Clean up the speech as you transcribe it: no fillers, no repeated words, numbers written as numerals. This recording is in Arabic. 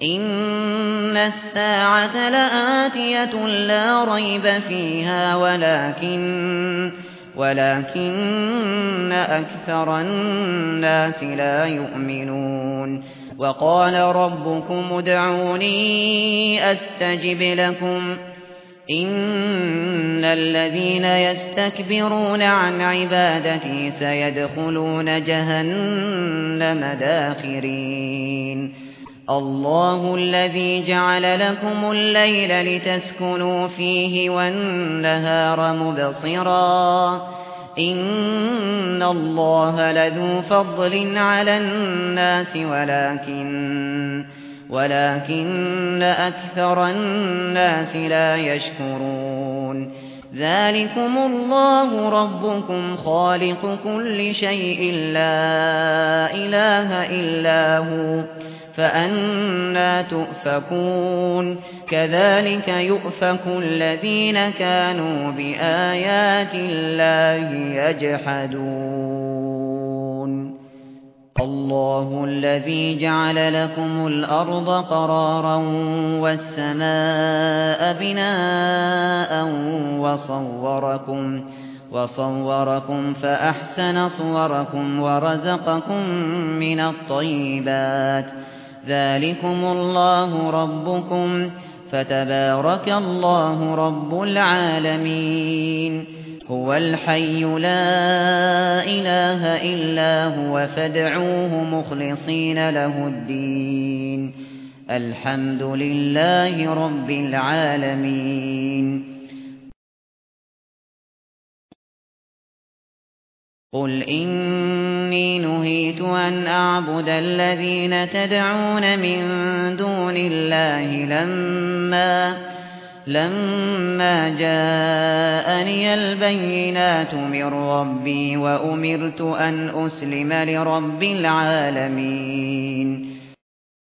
إن الساعة لآتية لا ريب فيها ولكن أكثر الناس لا يؤمنون وقال ربكم ادعوني أستجب لكم إن الذين يستكبرون عن عبادتي سيدخلون جهنم داخرين الله الذي جعل لكم الليل لتسكنوا فيه والنهار مبصرا إن الله لذو فضل على الناس ولكن أكثر الناس لا يشكرون ذلكم الله ربكم خالق كل شيء لا إله إلا هو فأنى تؤفكون كذلك يؤفك الذين كانوا بآيات الله يجحدون الله الذي جعل لكم الأرض قرارا والسماء بناء وصوركم فأحسن صوركم ورزقكم من الطيبات ذلكم الله ربكم فتبارك الله رب العالمين هو الحي لا إله إلا هو فادعوه مخلصين له الدين الحمد لله رب العالمين قل إني نهيت أن أعبد الذين تدعون من دون الله لما جاءني البينات من ربي وأمرت أن أسلم لرب العالمين